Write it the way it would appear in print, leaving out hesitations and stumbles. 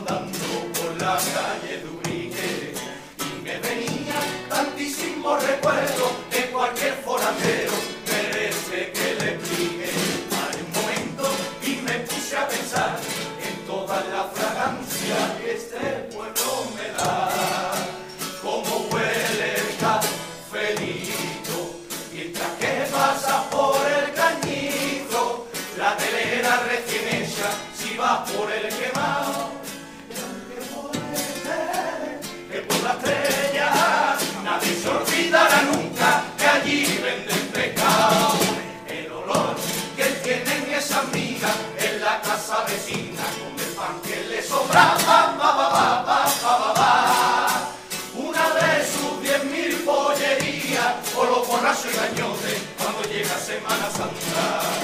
andando por la calle de Ubrique y me venía tantísimos recuerdos que cualquier forastero merece que le explique. Hay un momento y me puse a pensar en toda la fragancia que este pueblo me da. Cómo huele el cafelito mientras que pasa por el cañizo, la telera recién hecha si va por el quemado, que por la estrella nadie se olvidará nunca que allí venden pescado. El olor que tienen esas migas en la casa vecina con el pan que le sobraba, una de sus 10.000 pollerías o los borrachos y gañotes cuando llega Semana Santa.